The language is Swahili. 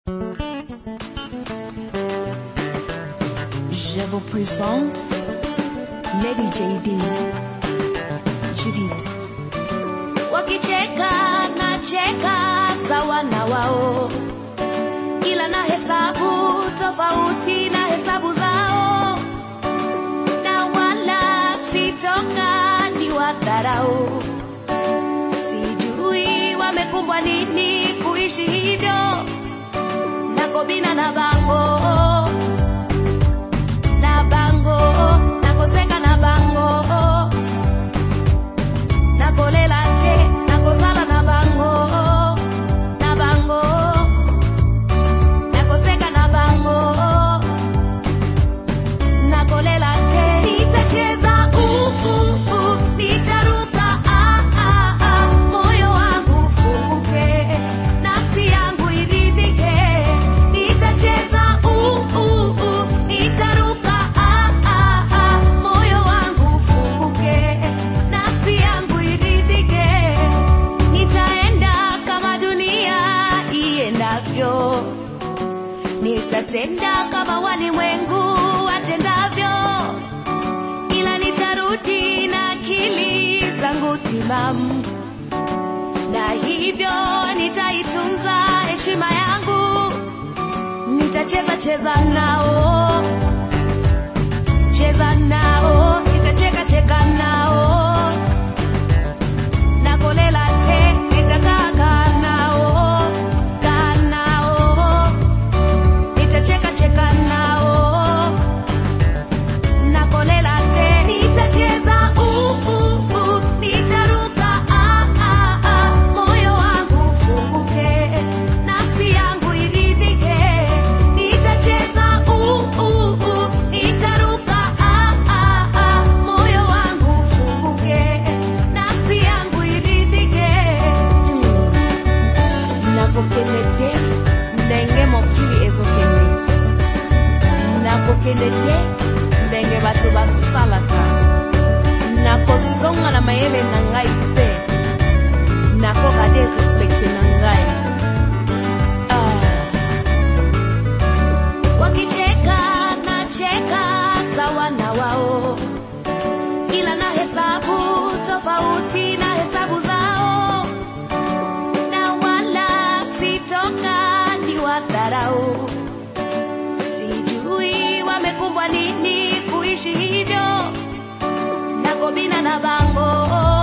Je vous présente Lady JD, Judith. Wakicheka na cheka sawa na wao, ila na hesabu tofauti na hesabu zao, na wala sitoka ni wadharau. Sijui wamekumbwa nini kuishi hivyo, nako bina na bango nakoseka na bango, nakolela te nakozala na bango nakoseka na bango, nakolela te. Nitacheza nitaruka moyo wangu funguke, nafsi yangu iridhike. Nitacheza nitaruka moyo wangu funguke, nafsi yangu iridhike. Nitaenda kama dunia iendavyo, nitatenda kama walimwengu watendavyo, ila nitarudi na akili zangu timamu, na hivyo nitaitunza heshima yangu. Nitacheza nao, cheza nao, nitacheka nao, nakolela te nitakaa nao, nitacheka nao, nakolela te. Nitacheza nitaruka moyo wangu funguke, nafsi yangu iridhike. Nitacheza nitaruka moyo wangu funguke, nafsi yangu iridhike. Nakokenete ndenge mokili ezokende, nakokenete ndenge bato basalaka, nakozonga na mayele na ngai pe, nakokade respecte na ngai. Wakicheka na cheka sawa na wao, ila na hesabu tofauti na hesabu zao, na wala sitoka ni wadharau. Sijui wamekumbwa nini kuishi hivyo, nako bina na bango